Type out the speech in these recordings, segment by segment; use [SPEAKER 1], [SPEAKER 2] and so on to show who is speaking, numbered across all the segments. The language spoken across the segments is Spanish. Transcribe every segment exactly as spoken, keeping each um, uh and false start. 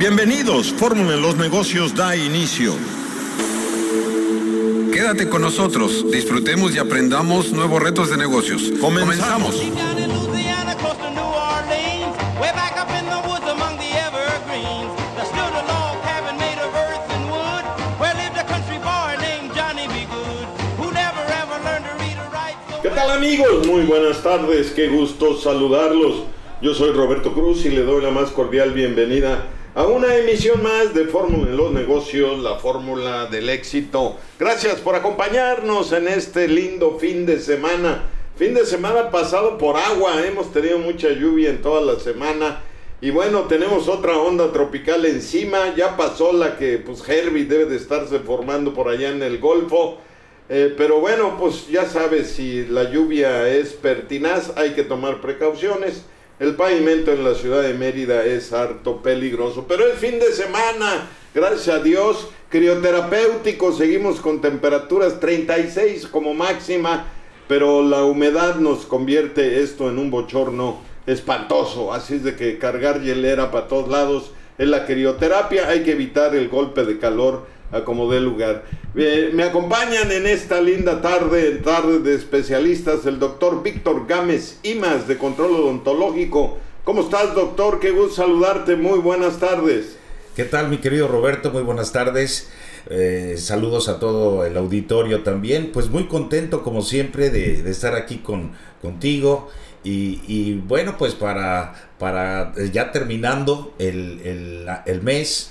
[SPEAKER 1] Bienvenidos, Fórmula en los Negocios da inicio.
[SPEAKER 2] Quédate con nosotros, disfrutemos y aprendamos nuevos retos de negocios.
[SPEAKER 1] Comenzamos. ¿Qué tal, amigos? Muy buenas tardes, qué gusto saludarlos. Yo soy Roberto Cruz y le doy la más cordial bienvenida a una emisión más de Fórmula en los Negocios, la fórmula del éxito. Gracias por acompañarnos en este lindo fin de semana. Fin de semana pasado por agua, hemos tenido mucha lluvia en toda la semana. Y bueno, tenemos otra onda tropical encima. Ya pasó la que pues Herbie debe de estarse formando por allá en el Golfo. Eh, pero bueno, pues ya sabes, si la lluvia es pertinaz, hay que tomar precauciones. El pavimento en la ciudad de Mérida es harto peligroso, pero el fin de semana, gracias a Dios, crioterapéutico, seguimos con temperaturas treinta y seis como máxima, pero la humedad nos convierte esto en un bochorno espantoso, así es de que cargar hielera para todos lados es la crioterapia, hay que evitar el golpe de calor a como dé lugar. Eh, me acompañan en esta linda tarde, en tarde de especialistas, el doctor Víctor Gámez Imaz de Control Odontológico. ¿Cómo estás, doctor? Qué gusto saludarte, muy buenas tardes.
[SPEAKER 3] ¿Qué tal, mi querido Roberto? Muy buenas tardes. Eh, saludos a todo el auditorio también. Pues muy contento, como siempre, de, de estar aquí con, contigo. Y, y bueno, pues para, para ya terminando el, el, el mes.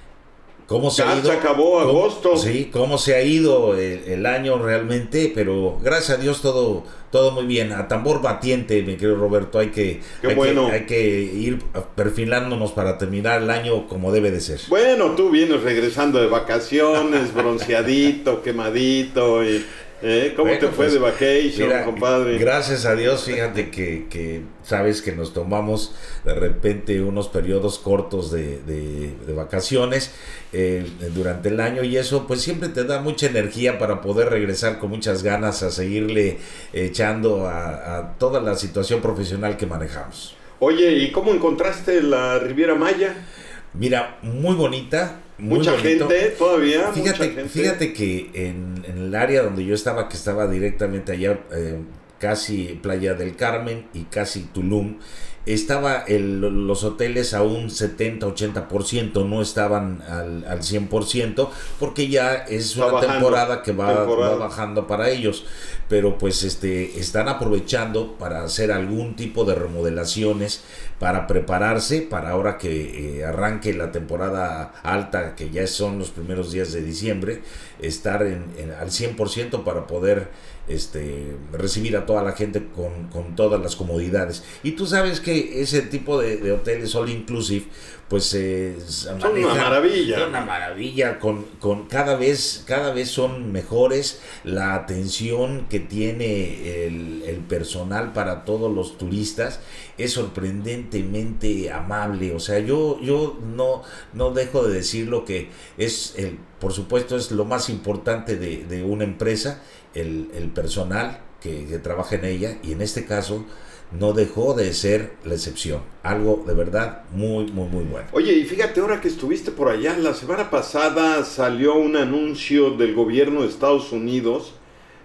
[SPEAKER 3] ¿Cómo se
[SPEAKER 1] ya
[SPEAKER 3] ha ido?
[SPEAKER 1] Se acabó agosto.
[SPEAKER 3] ¿Cómo, sí, cómo se ha ido el, el año realmente, pero gracias a Dios todo, todo muy bien. A tambor batiente, mi querido Roberto, hay que,
[SPEAKER 1] Qué
[SPEAKER 3] hay,
[SPEAKER 1] bueno.
[SPEAKER 3] que hay que ir perfilándonos para terminar el año como debe de ser.
[SPEAKER 1] Bueno, tú vienes regresando de vacaciones, bronceadito, quemadito y... ¿Eh? ¿Cómo
[SPEAKER 3] bueno,
[SPEAKER 1] te fue
[SPEAKER 3] pues,
[SPEAKER 1] de vacation,
[SPEAKER 3] mira,
[SPEAKER 1] compadre?
[SPEAKER 3] Gracias a Dios, fíjate que, que sabes que nos tomamos de repente unos periodos cortos de, de, de vacaciones eh, durante el año, y eso pues siempre te da mucha energía para poder regresar con muchas ganas a seguirle echando a, a toda la situación profesional que manejamos.
[SPEAKER 1] Oye, ¿y cómo encontraste la Riviera Maya?
[SPEAKER 3] Mira, muy bonita. Muy
[SPEAKER 1] mucha
[SPEAKER 3] bonito.
[SPEAKER 1] gente todavía.
[SPEAKER 3] Fíjate,
[SPEAKER 1] mucha gente.
[SPEAKER 3] fíjate que en, en el área donde yo estaba, que estaba directamente allá, eh, casi Playa del Carmen y casi Tulum, estaba el, los hoteles a un setenta ochenta por ciento, no estaban al, al cien por ciento, porque ya es
[SPEAKER 1] Está
[SPEAKER 3] una
[SPEAKER 1] bajando,
[SPEAKER 3] temporada que va,
[SPEAKER 1] temporada.
[SPEAKER 3] va bajando para ellos, pero pues este están aprovechando para hacer algún tipo de remodelaciones para prepararse para ahora que eh, arranque la temporada alta, que ya son los primeros días de diciembre, estar en, en, al cien por ciento para poder este recibir a toda la gente con, con todas las comodidades. Y tú sabes que ese tipo de, de hoteles all inclusive pues eh,
[SPEAKER 1] son manejan, una maravilla
[SPEAKER 3] son una maravilla con, con cada vez cada vez son mejores. La atención que tiene el, el personal para todos los turistas es sorprendentemente amable. O sea, yo yo no no dejo de decir lo que es el, por supuesto es lo más importante de, de una empresa, el, el personal que, que trabaja en ella, y en este caso no dejó de ser la excepción. Algo de verdad muy, muy, muy bueno.
[SPEAKER 1] Oye, y fíjate, ahora que estuviste por allá, la semana pasada salió un anuncio del gobierno de Estados Unidos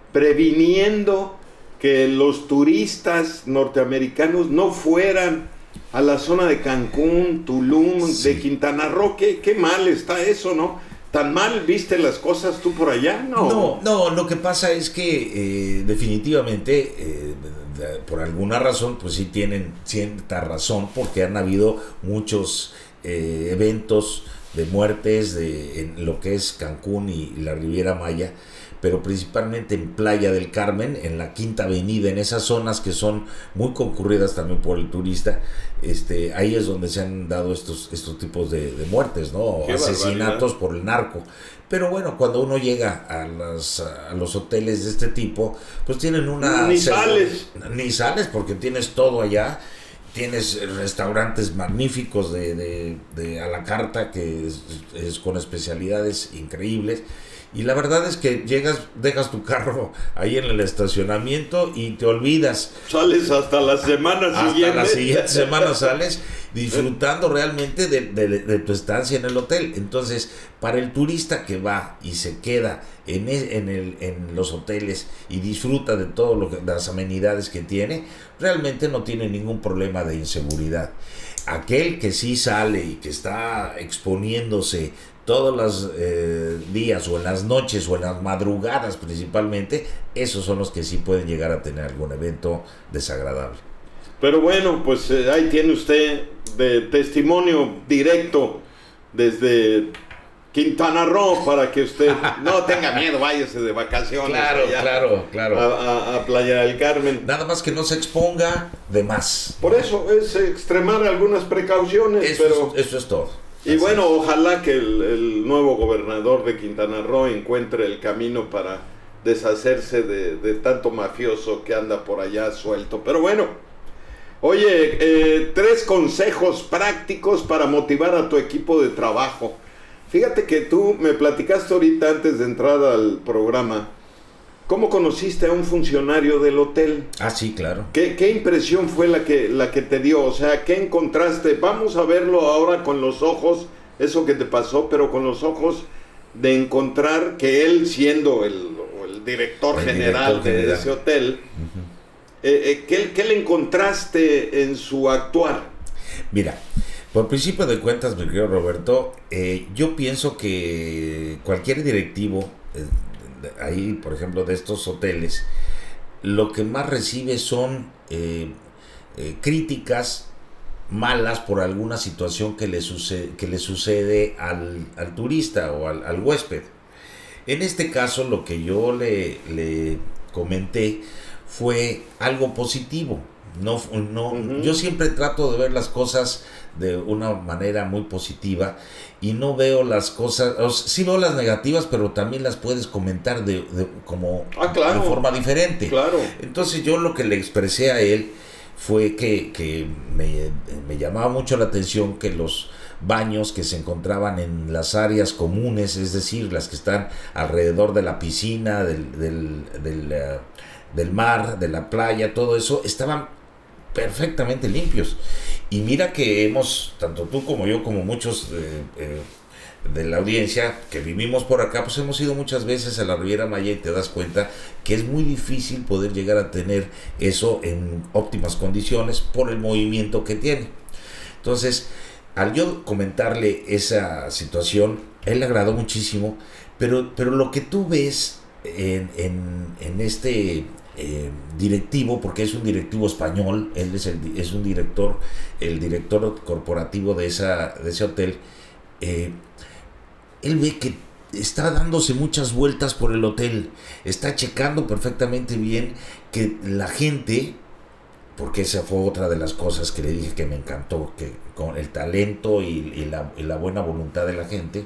[SPEAKER 1] previniendo que los turistas norteamericanos no fueran a la zona de Cancún, Tulum, sí. de Quintana Roo. ¿Qué, qué mal está eso, ¿no? ¿Tan mal viste las cosas tú por allá? No,
[SPEAKER 3] no, no lo que pasa es que eh, definitivamente, eh, por alguna razón, pues sí tienen cierta razón, porque han habido muchos eh, eventos de muertes de, en lo que es Cancún y, y la Riviera Maya, pero principalmente en Playa del Carmen, en la Quinta Avenida, en esas zonas que son muy concurridas también por el turista. Este, ahí es donde se han dado estos, estos tipos de, de muertes, ¿no?
[SPEAKER 1] Qué
[SPEAKER 3] asesinatos
[SPEAKER 1] barbaridad.
[SPEAKER 3] Por el narco. Pero bueno, cuando uno llega a, las, a los hoteles de este tipo, pues tienen una...
[SPEAKER 1] Ni sales.
[SPEAKER 3] Ni sales porque tienes todo allá. Tienes restaurantes magníficos de, de, de a la carta, que es, es con especialidades increíbles. Y la verdad es que llegas, dejas tu carro ahí en el estacionamiento y te olvidas.
[SPEAKER 1] Sales hasta la semana
[SPEAKER 3] hasta
[SPEAKER 1] siguiente.
[SPEAKER 3] la siguiente semana sales disfrutando ¿Eh? realmente de, de, de tu estancia en el hotel. Entonces, para el turista que va y se queda en, el, en, el, en los hoteles y disfruta de todas las amenidades que tiene, realmente no tiene ningún problema de inseguridad. Aquel que sí sale y que está exponiéndose todos los eh, días o en las noches o en las madrugadas principalmente, esos son los que sí pueden llegar a tener algún evento desagradable.
[SPEAKER 1] Pero bueno, pues eh, ahí tiene usted de testimonio directo desde Quintana Roo para que usted no tenga miedo, váyase de vacaciones.
[SPEAKER 3] Claro,
[SPEAKER 1] allá,
[SPEAKER 3] claro, claro.
[SPEAKER 1] A, a, a Playa del Carmen.
[SPEAKER 3] Nada más que no se exponga de más.
[SPEAKER 1] Por eso es extremar algunas precauciones.
[SPEAKER 3] Eso,
[SPEAKER 1] pero
[SPEAKER 3] es, eso es todo.
[SPEAKER 1] Y
[SPEAKER 3] Así
[SPEAKER 1] bueno,
[SPEAKER 3] es.
[SPEAKER 1] ojalá que el, el nuevo gobernador de Quintana Roo encuentre el camino para deshacerse de, de tanto mafioso que anda por allá suelto. Pero bueno, oye, eh, tres consejos prácticos para motivar a tu equipo de trabajo. Fíjate que tú me platicaste ahorita antes de entrar al programa, ¿cómo conociste a un funcionario del hotel?
[SPEAKER 3] Ah, sí, claro.
[SPEAKER 1] ¿Qué, qué impresión fue la que, la que te dio? O sea, ¿qué encontraste? Vamos a verlo ahora con los ojos, eso que te pasó, pero con los ojos de encontrar que él, siendo el, el director
[SPEAKER 3] el
[SPEAKER 1] general
[SPEAKER 3] director
[SPEAKER 1] de
[SPEAKER 3] general.
[SPEAKER 1] ese hotel, uh-huh. eh, eh, ¿qué, ¿qué le encontraste en su actuar?
[SPEAKER 3] Mira, por principio de cuentas, mi querido Roberto, eh, yo pienso que cualquier directivo, eh, ahí por ejemplo de estos hoteles, lo que más recibe son eh, eh, críticas malas por alguna situación que le sucede, que le sucede al, al turista o al, al huésped. En este caso lo que yo le, le comenté fue algo positivo. No, no, uh-huh. Yo siempre trato de ver las cosas de una manera muy positiva y no veo las cosas, o sea, sí veo las negativas, pero también las puedes comentar de, de como
[SPEAKER 1] ah, claro.
[SPEAKER 3] de forma diferente.
[SPEAKER 1] Claro.
[SPEAKER 3] Entonces yo lo que le expresé a él fue que, que me, me llamaba mucho la atención que los baños que se encontraban en las áreas comunes, es decir, las que están alrededor de la piscina, del, del, del, uh, del mar, de la playa, todo eso, estaban perfectamente limpios. Y mira que hemos, tanto tú como yo, como muchos eh, eh, de la audiencia que vivimos por acá, pues hemos ido muchas veces a la Riviera Maya y te das cuenta que es muy difícil poder llegar a tener eso en óptimas condiciones por el movimiento que tiene. Entonces, al yo comentarle esa situación, a él le agradó muchísimo, pero, pero lo que tú ves en, en, en este eh, directivo, porque es un directivo español, él es, el, es un director, el director corporativo de, esa, de ese hotel, eh, él ve que está dándose muchas vueltas por el hotel, está checando perfectamente bien que la gente, porque esa fue otra de las cosas que le dije que me encantó, que con el talento y, y, la, y la buena voluntad de la gente,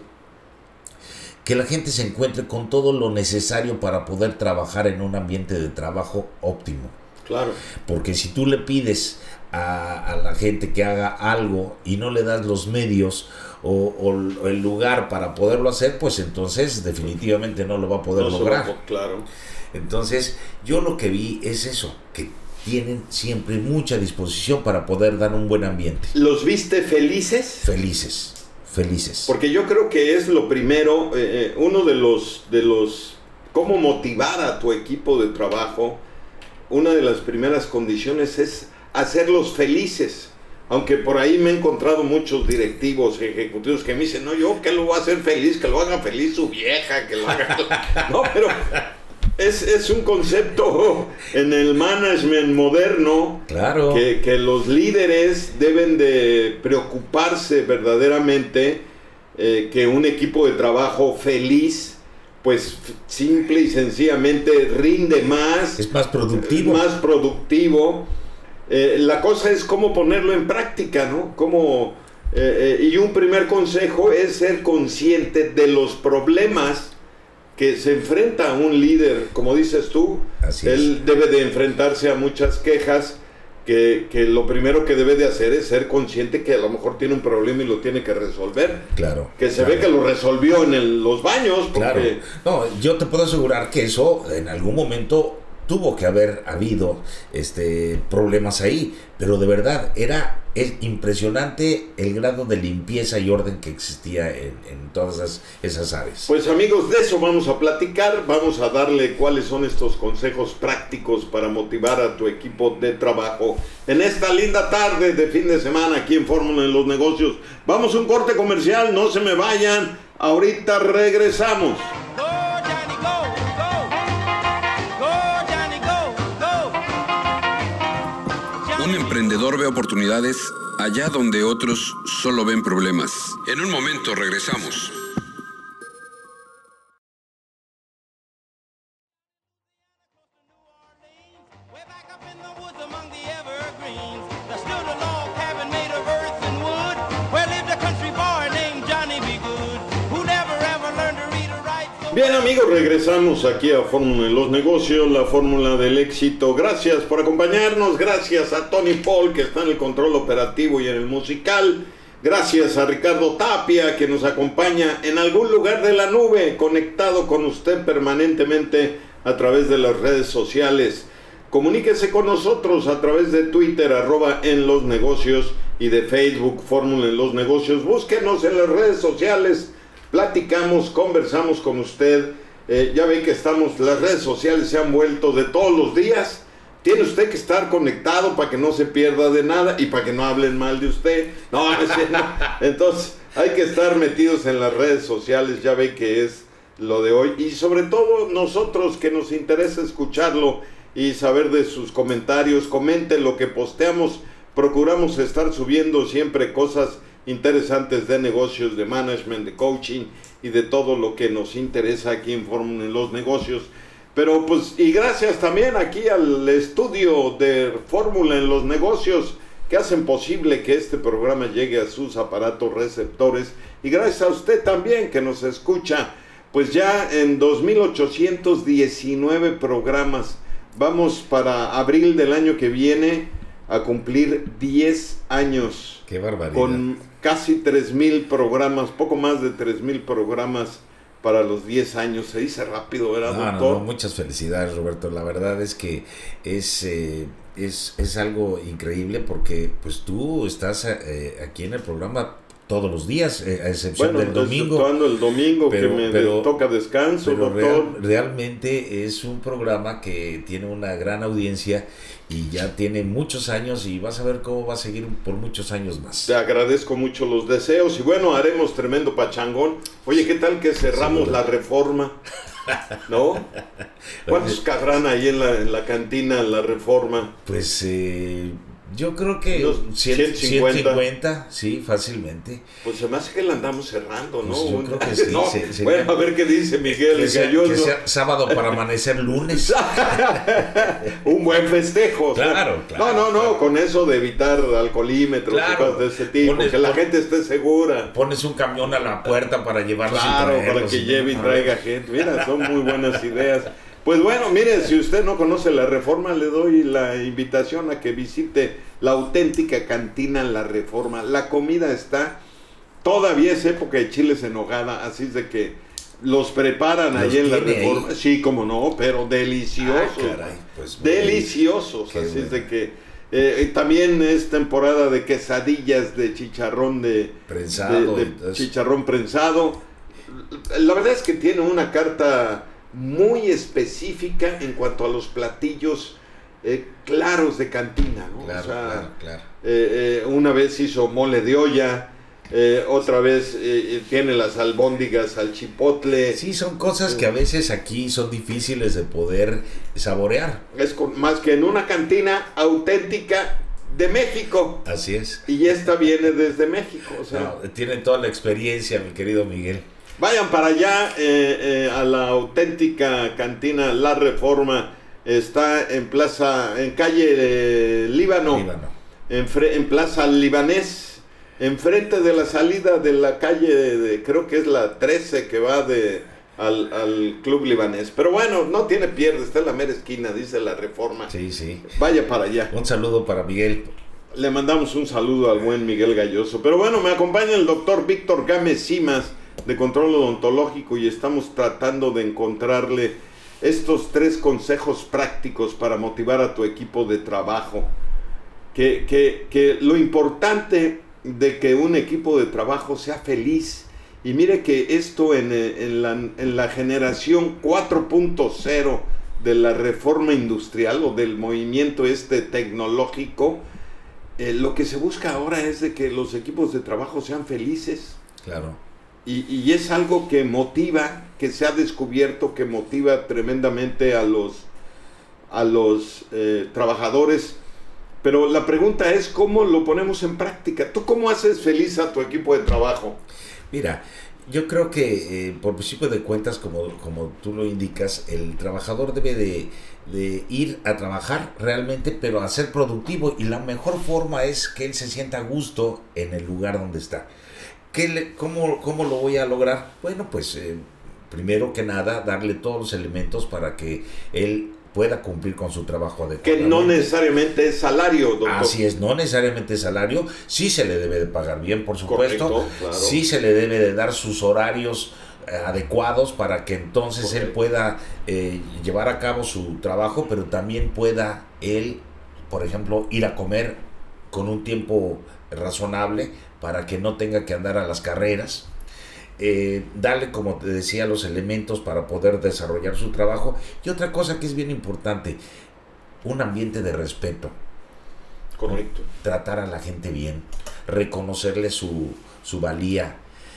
[SPEAKER 3] que la gente se encuentre con todo lo necesario para poder trabajar en un ambiente de trabajo óptimo.
[SPEAKER 1] Claro.
[SPEAKER 3] Porque si tú le pides a, a la gente que haga algo y no le das los medios o, o el lugar para poderlo hacer, pues entonces definitivamente no lo va a poder
[SPEAKER 1] no
[SPEAKER 3] lograr.
[SPEAKER 1] Va, claro.
[SPEAKER 3] Entonces yo lo que vi es eso, que tienen siempre mucha disposición para poder dar un buen ambiente.
[SPEAKER 1] ¿Los viste felices?
[SPEAKER 3] Felices. Felices.
[SPEAKER 1] Porque yo creo que es lo primero, eh, uno de los, de los, cómo motivar a tu equipo de trabajo, una de las primeras condiciones es hacerlos felices. Aunque por ahí me he encontrado muchos directivos, ejecutivos que me dicen, no, yo que lo voy a hacer feliz, que lo haga feliz su vieja, que lo haga... No, pero es, es un concepto en el management moderno,
[SPEAKER 3] claro,
[SPEAKER 1] que, que los líderes deben de preocuparse verdaderamente eh, que un equipo de trabajo feliz, pues simple y sencillamente rinde más.
[SPEAKER 3] Es más productivo.
[SPEAKER 1] Más productivo. Eh, la cosa es cómo ponerlo en práctica, ¿no? Cómo, eh, eh, y un primer consejo es ser consciente de los problemas que se enfrenta a un líder, como dices tú.
[SPEAKER 3] Así
[SPEAKER 1] él
[SPEAKER 3] es.
[SPEAKER 1] Debe de enfrentarse a muchas quejas, que, que lo primero que debe de hacer es ser consciente que a lo mejor tiene un problema y lo tiene que resolver.
[SPEAKER 3] Claro.
[SPEAKER 1] Que se
[SPEAKER 3] claro.
[SPEAKER 1] ve que lo resolvió en el, los baños. Porque...
[SPEAKER 3] Claro. No, yo te puedo asegurar que eso en algún momento tuvo que haber habido este problemas ahí, pero de verdad era es impresionante el grado de limpieza y orden que existía en, en todas esas, esas áreas.
[SPEAKER 1] Pues amigos, de eso vamos a platicar, vamos a darle cuáles son estos consejos prácticos para motivar a tu equipo de trabajo en esta linda tarde de fin de semana aquí en Fórmula en los Negocios. Vamos a un corte comercial, no se me vayan, ahorita regresamos.
[SPEAKER 2] Un emprendedor ve oportunidades allá donde otros solo ven problemas. En un momento regresamos.
[SPEAKER 1] Bien amigos, regresamos aquí a Fórmula en los Negocios, la fórmula del éxito. Gracias por acompañarnos, gracias a Tony Paul que está en el control operativo y en el musical. Gracias a Ricardo Tapia que nos acompaña en algún lugar de la nube, conectado con usted permanentemente a través de las redes sociales. Comuníquese con nosotros a través de Twitter, arroba en los negocios, y de Facebook, Fórmula en los Negocios. Búsquenos en las redes sociales. Platicamos, conversamos con usted, eh, ya ve que estamos, las redes sociales se han vuelto de todos los días, tiene usted que estar conectado para que no se pierda de nada y para que no hablen mal de usted, no, no, no. Entonces hay que estar metidos en las redes sociales, ya ve que es lo de hoy, y sobre todo nosotros que nos interesa escucharlo y saber de sus comentarios, comenten lo que posteamos, procuramos estar subiendo siempre cosas interesantes de negocios, de management, de coaching y de todo lo que nos interesa aquí en Fórmula en los Negocios. Pero pues, y gracias también aquí al estudio de Fórmula en los Negocios que hacen posible que este programa llegue a sus aparatos receptores, y gracias a usted también que nos escucha, pues ya en dos mil ochocientos diecinueve programas, vamos para abril del año que viene a cumplir diez años.
[SPEAKER 3] ¡Qué barbaridad!
[SPEAKER 1] Con casi tres mil programas, poco más de tres mil programas para los diez años. Se dice rápido, ¿verdad,
[SPEAKER 3] no,
[SPEAKER 1] doctor?
[SPEAKER 3] No, no, muchas felicidades, Roberto. La verdad es que es, eh, es, es algo increíble porque pues tú estás eh, aquí en el programa todos los días, eh, a excepción
[SPEAKER 1] bueno,
[SPEAKER 3] del domingo.
[SPEAKER 1] el domingo
[SPEAKER 3] pero,
[SPEAKER 1] que me
[SPEAKER 3] pero,
[SPEAKER 1] toca descanso,
[SPEAKER 3] pero
[SPEAKER 1] doctor.
[SPEAKER 3] Real, realmente es un programa que tiene una gran audiencia y ya tiene muchos años y vas a ver cómo va a seguir por muchos años más.
[SPEAKER 1] Te agradezco mucho los deseos y bueno, haremos tremendo pachangón. Oye, ¿qué tal que cerramos la Reforma? ¿No? ¿Cuántos cabrán ahí en la, en la cantina la Reforma?
[SPEAKER 3] Pues eh, yo creo que
[SPEAKER 1] ciento cincuenta.
[SPEAKER 3] ciento cincuenta, sí, fácilmente.
[SPEAKER 1] Pues se me hace que la andamos cerrando, ¿no?
[SPEAKER 3] Pues yo creo que sí.
[SPEAKER 1] No,
[SPEAKER 3] se, se
[SPEAKER 1] bueno, a ver qué dice Miguel
[SPEAKER 3] que sea,
[SPEAKER 1] Galloso.
[SPEAKER 3] que sea sábado para amanecer lunes.
[SPEAKER 1] Un buen festejo.
[SPEAKER 3] Claro,
[SPEAKER 1] o sea,
[SPEAKER 3] claro.
[SPEAKER 1] No, no, no,
[SPEAKER 3] claro.
[SPEAKER 1] con eso de evitar alcoholímetros
[SPEAKER 3] Claro.
[SPEAKER 1] y cosas de ese tipo,
[SPEAKER 3] Pones,
[SPEAKER 1] que la
[SPEAKER 3] pon,
[SPEAKER 1] gente esté segura.
[SPEAKER 3] Pones un camión a la puerta para llevarlos
[SPEAKER 1] Claro,
[SPEAKER 3] y traerlos.
[SPEAKER 1] para que lleve y traiga gente. Mira, son muy buenas ideas. Pues bueno, mire, si usted no conoce la Reforma, le doy la invitación a que visite la auténtica cantina La Reforma. La comida está, todavía es época de chiles en nogada, así es de que los preparan
[SPEAKER 3] ¿Los
[SPEAKER 1] allí en La
[SPEAKER 3] tiene
[SPEAKER 1] Reforma.
[SPEAKER 3] ahí?
[SPEAKER 1] Sí, como no, pero deliciosos.
[SPEAKER 3] Ah, caray, pues,
[SPEAKER 1] deliciosos,
[SPEAKER 3] qué
[SPEAKER 1] así
[SPEAKER 3] bueno.
[SPEAKER 1] es de que eh, también es temporada de quesadillas de chicharrón de
[SPEAKER 3] Prensado,
[SPEAKER 1] de, de
[SPEAKER 3] entonces.
[SPEAKER 1] chicharrón prensado. La verdad es que tiene una carta muy específica en cuanto a los platillos eh, claros de cantina, ¿no?
[SPEAKER 3] Claro,
[SPEAKER 1] o sea,
[SPEAKER 3] claro, claro.
[SPEAKER 1] Eh, eh, una vez hizo mole de olla, eh, otra vez eh, tiene las albóndigas al chipotle.
[SPEAKER 3] Sí, son cosas que a veces aquí son difíciles de poder saborear.
[SPEAKER 1] Es con, más que en una cantina auténtica de México.
[SPEAKER 3] Así es.
[SPEAKER 1] Y esta viene desde México, o sea.
[SPEAKER 3] No, tiene toda la experiencia, mi querido Miguel.
[SPEAKER 1] Vayan para allá, eh, eh, a la auténtica cantina La Reforma. Está en plaza, en calle eh, Líbano,
[SPEAKER 3] Líbano.
[SPEAKER 1] En, fre, en plaza Libanés, enfrente de la salida de la calle, de, de, creo que es la trece que va de al, al Club Libanés. Pero bueno, no tiene pierde, está en la mera esquina, dice La Reforma.
[SPEAKER 3] Sí, sí.
[SPEAKER 1] Vaya para allá.
[SPEAKER 3] Un saludo para Miguel.
[SPEAKER 1] Le mandamos un saludo al buen Miguel Galloso. Pero bueno, me acompaña el doctor Víctor Gámez Simas, de Control Odontológico, y estamos tratando de encontrarle estos tres consejos prácticos para motivar a tu equipo de trabajo. que, que, que lo importante de que un equipo de trabajo sea feliz. Y mire que esto en, en, la, en la generación cuatro punto cero de la reforma industrial o del movimiento este tecnológico, eh, lo que se busca ahora es de que los equipos de trabajo sean felices.
[SPEAKER 3] Claro.
[SPEAKER 1] Y, y es algo que motiva, que se ha descubierto, que motiva tremendamente a los, a los eh, trabajadores. Pero la pregunta es, ¿cómo lo ponemos en práctica? ¿Tú cómo haces feliz a tu equipo de trabajo?
[SPEAKER 3] Mira, yo creo que eh, por principio de cuentas, como, como tú lo indicas, el trabajador debe de, de ir a trabajar realmente, pero a ser productivo, y la mejor forma es que él se sienta a gusto en el lugar donde está. ¿Qué le, cómo, ¿Cómo lo voy a lograr? Bueno, pues eh, primero que nada, darle todos los elementos para que él pueda cumplir con su trabajo adecuadamente.
[SPEAKER 1] Que no necesariamente es salario, doctor.
[SPEAKER 3] Así es, no necesariamente es salario, sí se le debe de pagar bien, por supuesto.
[SPEAKER 1] Correcto, claro.
[SPEAKER 3] Sí se le debe de dar sus horarios eh, adecuados para que entonces Correcto. él pueda eh, llevar a cabo su trabajo, pero también pueda él, por ejemplo, ir a comer con un tiempo razonable para que no tenga que andar a las carreras. Eh, darle, como te decía, los elementos para poder desarrollar su trabajo. Y otra cosa que es bien importante, un ambiente de respeto.
[SPEAKER 1] Correcto.
[SPEAKER 3] Tratar a la gente bien, reconocerle su, su valía.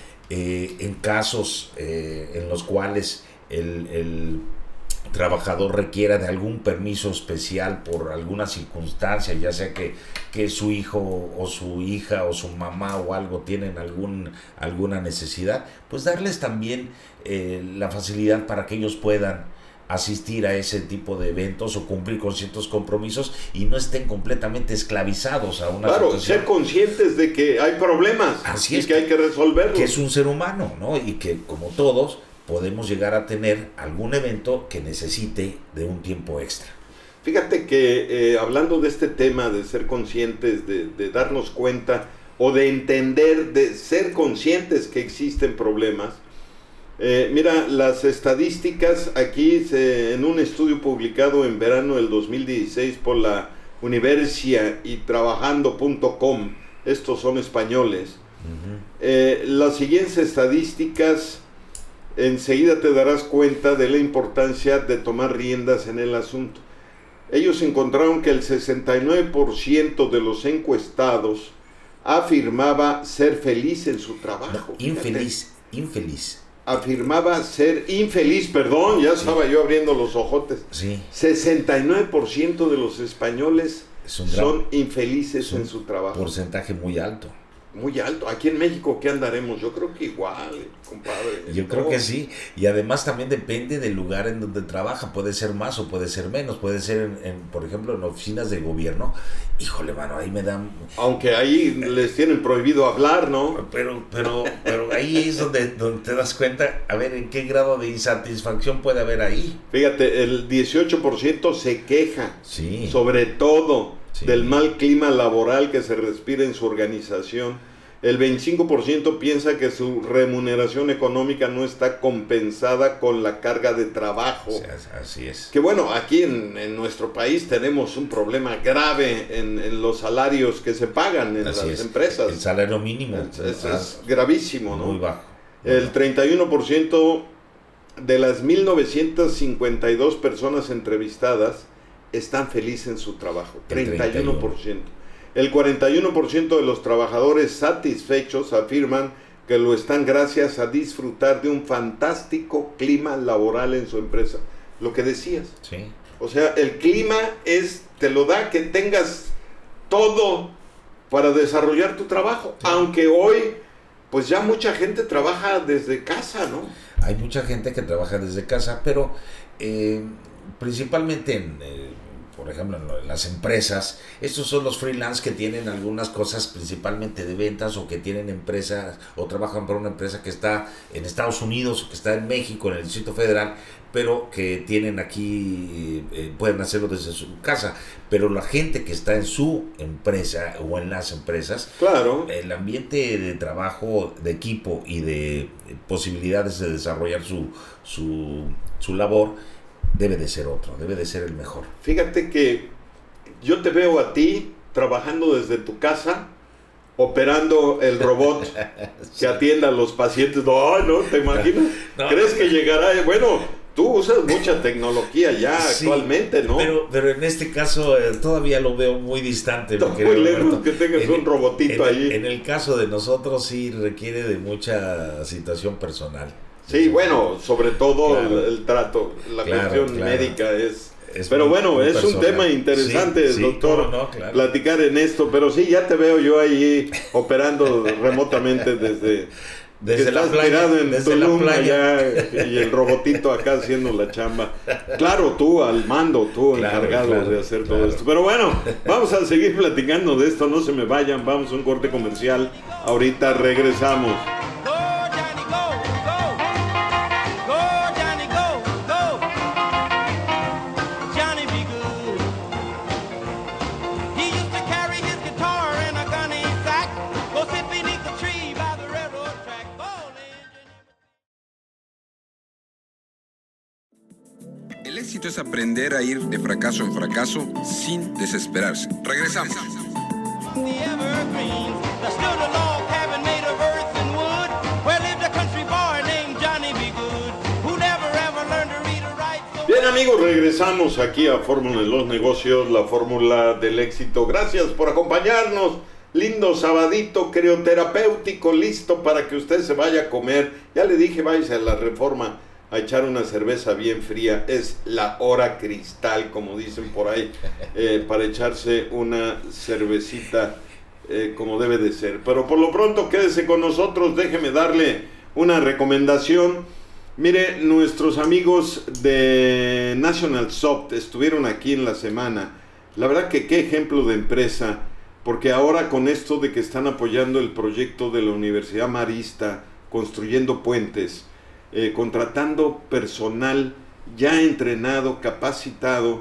[SPEAKER 3] Eh, en casos eh, en los cuales el, el trabajador requiera de algún permiso especial por alguna circunstancia, ya sea que, que su hijo o su hija o su mamá o algo tienen algún, alguna necesidad, pues darles también eh, la facilidad para que ellos puedan asistir a ese tipo de eventos o cumplir con ciertos compromisos y no estén completamente esclavizados a una
[SPEAKER 1] claro,
[SPEAKER 3] situación.
[SPEAKER 1] Ser conscientes de que hay problemas.
[SPEAKER 3] Así
[SPEAKER 1] y
[SPEAKER 3] es,
[SPEAKER 1] que hay que resolverlos.
[SPEAKER 3] Que es un ser humano, ¿no? Y que, como todos, podemos llegar a tener algún evento que necesite de un tiempo extra.
[SPEAKER 1] Fíjate que eh, hablando de este tema de ser conscientes, de, de darnos cuenta o de entender, de ser conscientes que existen problemas, eh, mira, las estadísticas aquí se, en un estudio publicado en verano del dos mil dieciséis por la Universia y trabajando punto com, estos son españoles, uh-huh. eh, las siguientes estadísticas. Enseguida te darás cuenta de la importancia de tomar riendas en el asunto. Ellos encontraron que el sesenta y nueve por ciento de los encuestados afirmaba ser feliz en su trabajo.
[SPEAKER 3] No, infeliz, infeliz.
[SPEAKER 1] Afirmaba ser infeliz, perdón, ya sí. Estaba yo abriendo los ojotes.
[SPEAKER 3] Sí.
[SPEAKER 1] sesenta y nueve por ciento de los españoles
[SPEAKER 3] son
[SPEAKER 1] gran, infelices en su trabajo.
[SPEAKER 3] Porcentaje muy alto.
[SPEAKER 1] Muy alto. Aquí en México, ¿qué andaremos? Yo creo que igual, compadre.
[SPEAKER 3] Yo creo que sí. Y además también depende del lugar en donde trabaja. Puede ser más o puede ser menos. Puede ser, en, en, por ejemplo, en oficinas de gobierno. Híjole, mano, ahí me dan...
[SPEAKER 1] Aunque ahí les tienen prohibido hablar, ¿no?
[SPEAKER 3] Pero, pero, pero ahí es donde, donde te das cuenta, a ver, en qué grado de insatisfacción puede haber ahí.
[SPEAKER 1] Fíjate, el dieciocho por ciento se queja.
[SPEAKER 3] Sí.
[SPEAKER 1] Sobre todo... Sí. Del mal clima laboral que se respira en su organización. El veinticinco por ciento piensa que su remuneración económica no está compensada con la carga de trabajo.
[SPEAKER 3] Sí, así es.
[SPEAKER 1] Que bueno, aquí en, en nuestro país tenemos un problema grave en, en los salarios que se pagan en
[SPEAKER 3] así
[SPEAKER 1] las
[SPEAKER 3] es.
[SPEAKER 1] empresas.
[SPEAKER 3] El salario mínimo.
[SPEAKER 1] Es, es, es gravísimo, ¿no?
[SPEAKER 3] Muy bajo. Muy
[SPEAKER 1] El
[SPEAKER 3] bajo.
[SPEAKER 1] treinta y uno por ciento de las mil novecientas cincuenta y dos personas entrevistadas están felices en su trabajo, treinta y uno por ciento. El cuarenta y uno por ciento de los trabajadores satisfechos afirman que lo están gracias a disfrutar de un fantástico clima laboral en su empresa. Lo que decías.
[SPEAKER 3] Sí.
[SPEAKER 1] O sea, el clima es, te lo da que tengas todo para desarrollar tu trabajo. Sí. Aunque hoy, pues ya mucha gente trabaja desde casa, ¿no?
[SPEAKER 3] Hay mucha gente que trabaja desde casa, pero eh, principalmente en... Eh, por ejemplo, en las empresas, estos son los freelance que tienen algunas cosas principalmente de ventas o que tienen empresas o trabajan para una empresa que está en Estados Unidos o que está en México, en el Distrito Federal, pero que tienen aquí, eh, pueden hacerlo desde su casa. Pero la gente que está en su empresa o en las empresas,
[SPEAKER 1] claro,
[SPEAKER 3] el ambiente de trabajo, de equipo y de posibilidades de desarrollar su, su, su labor, debe de ser otro, debe de ser el mejor.
[SPEAKER 1] Fíjate que yo te veo a ti trabajando desde tu casa, operando el robot sí. que atienda a los pacientes. No, no, ¿te imaginas? No, ¿Crees no, que llegará? Bueno, tú usas mucha tecnología ya sí, actualmente, ¿no?
[SPEAKER 3] Pero, pero en este caso eh, todavía lo veo muy distante.
[SPEAKER 1] Está muy lejos que tengas
[SPEAKER 3] en,
[SPEAKER 1] un robotito
[SPEAKER 3] en,
[SPEAKER 1] ahí.
[SPEAKER 3] En el caso de nosotros sí requiere de mucha situación personal.
[SPEAKER 1] Sí, bueno, sobre todo claro. el, el trato, la claro, cuestión claro. médica es... Es pero muy, bueno, muy es personal. Un tema interesante, sí, doctor, sí, no, claro. platicar en esto, pero sí, ya te veo yo ahí operando remotamente desde,
[SPEAKER 3] desde la playa,
[SPEAKER 1] tirado en
[SPEAKER 3] desde
[SPEAKER 1] Tulum,
[SPEAKER 3] la playa.
[SPEAKER 1] Allá, y el robotito acá haciendo la chamba. Claro, tú al mando, tú claro, encargado claro, de hacer claro. todo esto. Pero bueno, vamos a seguir platicando de esto, no se me vayan, vamos a un corte comercial, ahorita regresamos.
[SPEAKER 2] El éxito es aprender a ir de fracaso en fracaso sin desesperarse. Regresamos.
[SPEAKER 1] Bien amigos, regresamos aquí a Fórmula en los Negocios, la fórmula del éxito. Gracias por acompañarnos. Lindo sabadito crioterapéutico, listo para que usted se vaya a comer. Ya le dije, váyase a la Reforma a echar una cerveza bien fría. Es la hora cristal, como dicen por ahí, eh, para echarse una cervecita eh, como debe de ser. Pero por lo pronto quédese con nosotros, déjeme darle una recomendación. Mire, nuestros amigos de National Soft estuvieron aquí en la semana. La verdad que qué ejemplo de empresa, porque ahora con esto de que están apoyando el proyecto de la Universidad Marista, construyendo puentes, Eh, contratando personal ya entrenado, capacitado,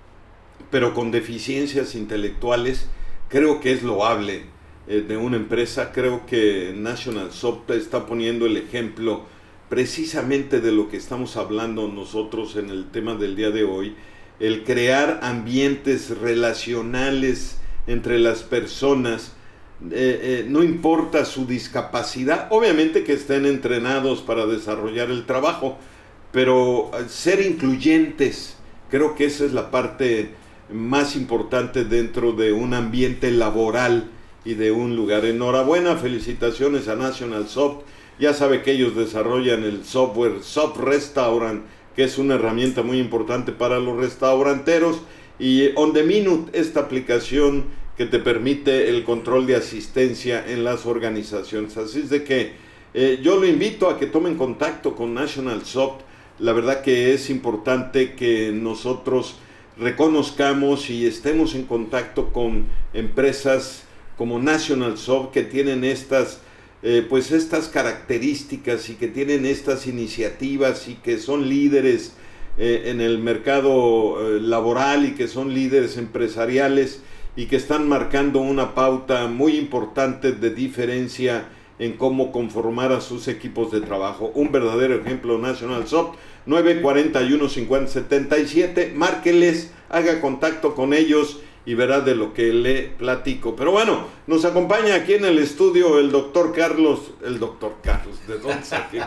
[SPEAKER 1] pero con deficiencias intelectuales, creo que es loable eh, de una empresa. Creo que National Soft está poniendo el ejemplo precisamente de lo que estamos hablando nosotros en el tema del día de hoy, el crear ambientes relacionales entre las personas. Eh, eh, no importa su discapacidad, obviamente que estén entrenados para desarrollar el trabajo, pero ser incluyentes, creo que esa es la parte más importante dentro de un ambiente laboral y de un lugar. Enhorabuena, felicitaciones a National Soft. Ya sabe que ellos desarrollan el software Soft Restaurant, que es una herramienta muy importante para los restauranteros, y On The Minute, esta aplicación que te permite el control de asistencia en las organizaciones. Así es de que eh, yo lo invito a que tomen contacto con National Soft. La verdad que es importante que nosotros reconozcamos y estemos en contacto con empresas como National Soft, que tienen estas, eh, pues estas características y que tienen estas iniciativas y que son líderes eh, en el mercado eh, laboral y que son líderes empresariales, y que están marcando una pauta muy importante de diferencia en cómo conformar a sus equipos de trabajo. Un verdadero ejemplo, National Soft, nueve cuatro uno, cinco cero siete siete, márqueles, haga contacto con ellos y verá de lo que le platico. Pero bueno, nos acompaña aquí en el estudio el doctor Carlos, el doctor Carlos, ¿de dónde saqué?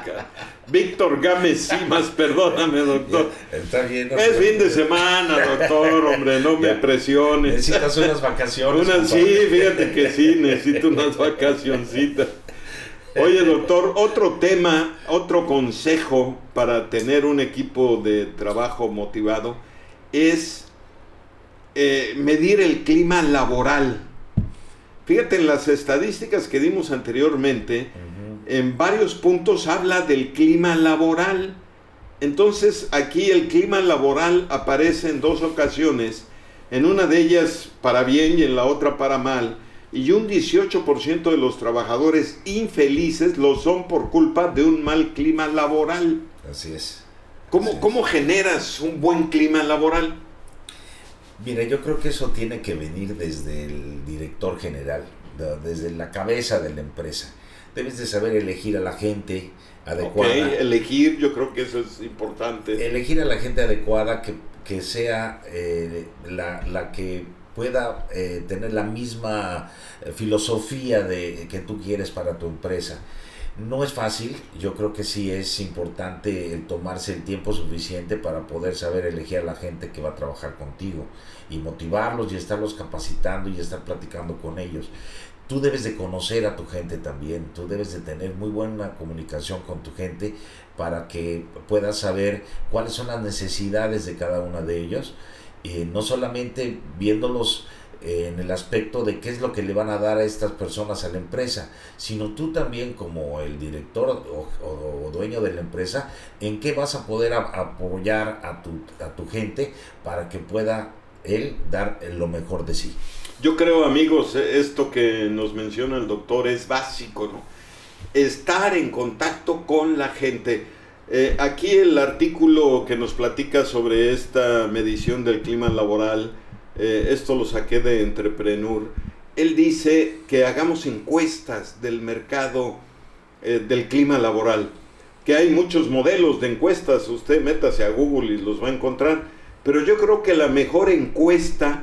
[SPEAKER 1] Víctor Gámez Simas, perdóname, doctor.
[SPEAKER 3] Está bien.
[SPEAKER 1] Es fin de semana, doctor, hombre, no me presiones.
[SPEAKER 3] Necesitas unas vacaciones.
[SPEAKER 1] Una, sí, fíjate que sí, necesito unas vacacioncitas. Oye, doctor, otro tema, otro consejo para tener un equipo de trabajo motivado es Eh, medir el clima laboral. Fíjate, en las estadísticas que dimos anteriormente, uh-huh. en varios puntos habla del clima laboral. Entonces aquí el clima laboral aparece en dos ocasiones, en una de ellas para bien y en la otra para mal, y un dieciocho por ciento de los trabajadores infelices lo son por culpa de un mal clima laboral.
[SPEAKER 3] Así es.
[SPEAKER 1] ¿Cómo,
[SPEAKER 3] Así es.
[SPEAKER 1] ¿Cómo generas un buen clima laboral?
[SPEAKER 3] Mira, yo creo que eso tiene que venir desde el director general, desde la cabeza de la empresa. Debes de saber elegir a la gente adecuada.
[SPEAKER 1] Okay, elegir, yo creo que eso es importante.
[SPEAKER 3] Elegir a la gente adecuada que, que sea eh, la, la que pueda eh, tener la misma eh, filosofía de, que tú quieres para tu empresa. No es fácil, yo creo que sí es importante el tomarse el tiempo suficiente para poder saber elegir a la gente que va a trabajar contigo y motivarlos y estarlos capacitando y estar platicando con ellos. Tú debes de conocer a tu gente también, tú debes de tener muy buena comunicación con tu gente para que puedas saber cuáles son las necesidades de cada uno de ellos, y no solamente viéndolos en el aspecto de qué es lo que le van a dar a estas personas a la empresa, sino tú también como el director o, o, o dueño de la empresa, en qué vas a poder a, apoyar a tu, a tu gente para que pueda él dar lo mejor de sí.
[SPEAKER 1] Yo creo, amigos, esto que nos menciona el doctor es básico, ¿no? Estar en contacto con la gente. Eh, aquí el artículo que nos platica sobre esta medición del clima laboral, Eh, esto lo saqué de Entrepreneur. Él dice que hagamos encuestas del mercado eh, del clima laboral, que hay muchos modelos de encuestas, usted métase a Google y los va a encontrar, pero yo creo que la mejor encuesta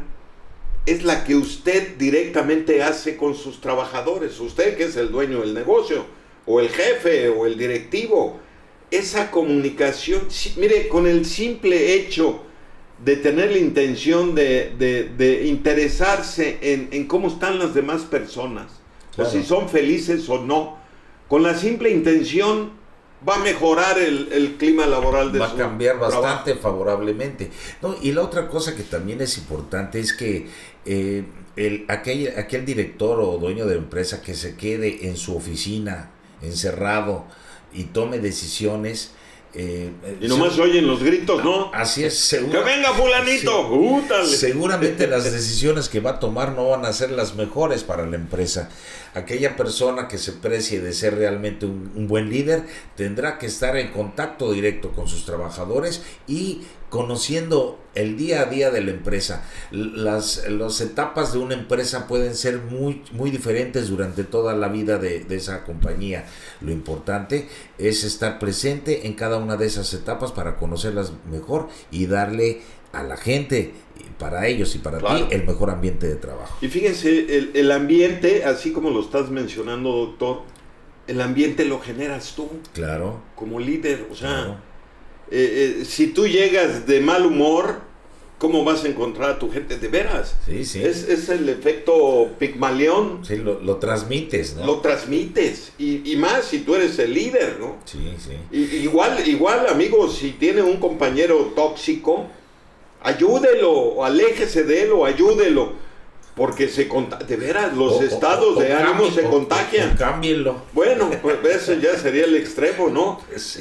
[SPEAKER 1] es la que usted directamente hace con sus trabajadores, usted que es el dueño del negocio, o el jefe, o el directivo. Esa comunicación, sí, mire, con el simple hecho de tener la intención de, de, de interesarse en, en cómo están las demás personas, claro, o si son felices o no, con la simple intención va a mejorar el, el clima laboral de
[SPEAKER 3] va
[SPEAKER 1] su
[SPEAKER 3] a cambiar bastante
[SPEAKER 1] trabajo.
[SPEAKER 3] favorablemente. No, y la otra cosa que también es importante es que eh, el, aquel, aquel director o dueño de empresa que se quede en su oficina encerrado y tome decisiones. Eh,
[SPEAKER 1] y nomás se oyen los gritos, ¿no?
[SPEAKER 3] Así es, seguro.
[SPEAKER 1] ¡Que venga fulanito! Sí.
[SPEAKER 3] Uh, seguramente las decisiones que va a tomar no van a ser las mejores para la empresa. Aquella persona que se precie de ser realmente un, un buen líder tendrá que estar en contacto directo con sus trabajadores y conociendo el día a día de la empresa. Las, las etapas de una empresa pueden ser muy, muy diferentes durante toda la vida de, de esa compañía. Lo importante es estar presente en cada una de esas etapas para conocerlas mejor y darle a la gente, para ellos y para claro. ti, el mejor ambiente de trabajo.
[SPEAKER 1] Y fíjense, el, el ambiente, así como lo estás mencionando, doctor, el ambiente lo generas tú.
[SPEAKER 3] Claro.
[SPEAKER 1] Como líder, o sea,
[SPEAKER 3] claro.
[SPEAKER 1] eh, eh, si tú llegas de mal humor, ¿cómo vas a encontrar a tu gente? De veras.
[SPEAKER 3] Sí, sí.
[SPEAKER 1] Es, es el efecto Pigmalión.
[SPEAKER 3] Sí, lo, lo transmites, ¿no?
[SPEAKER 1] Lo transmites. Y, y más si tú eres el líder, ¿no?
[SPEAKER 3] Sí, sí.
[SPEAKER 1] Y, igual, igual, amigos, si tiene un compañero tóxico, ayúdelo, o aléjese de él, o ayúdelo, porque se conta de veras, los
[SPEAKER 3] o,
[SPEAKER 1] estados
[SPEAKER 3] o, o,
[SPEAKER 1] de
[SPEAKER 3] o
[SPEAKER 1] ánimo
[SPEAKER 3] cambie,
[SPEAKER 1] se contagian.
[SPEAKER 3] O, o cámbienlo.
[SPEAKER 1] Bueno, pues ese ya sería el extremo, ¿no?
[SPEAKER 3] Sí.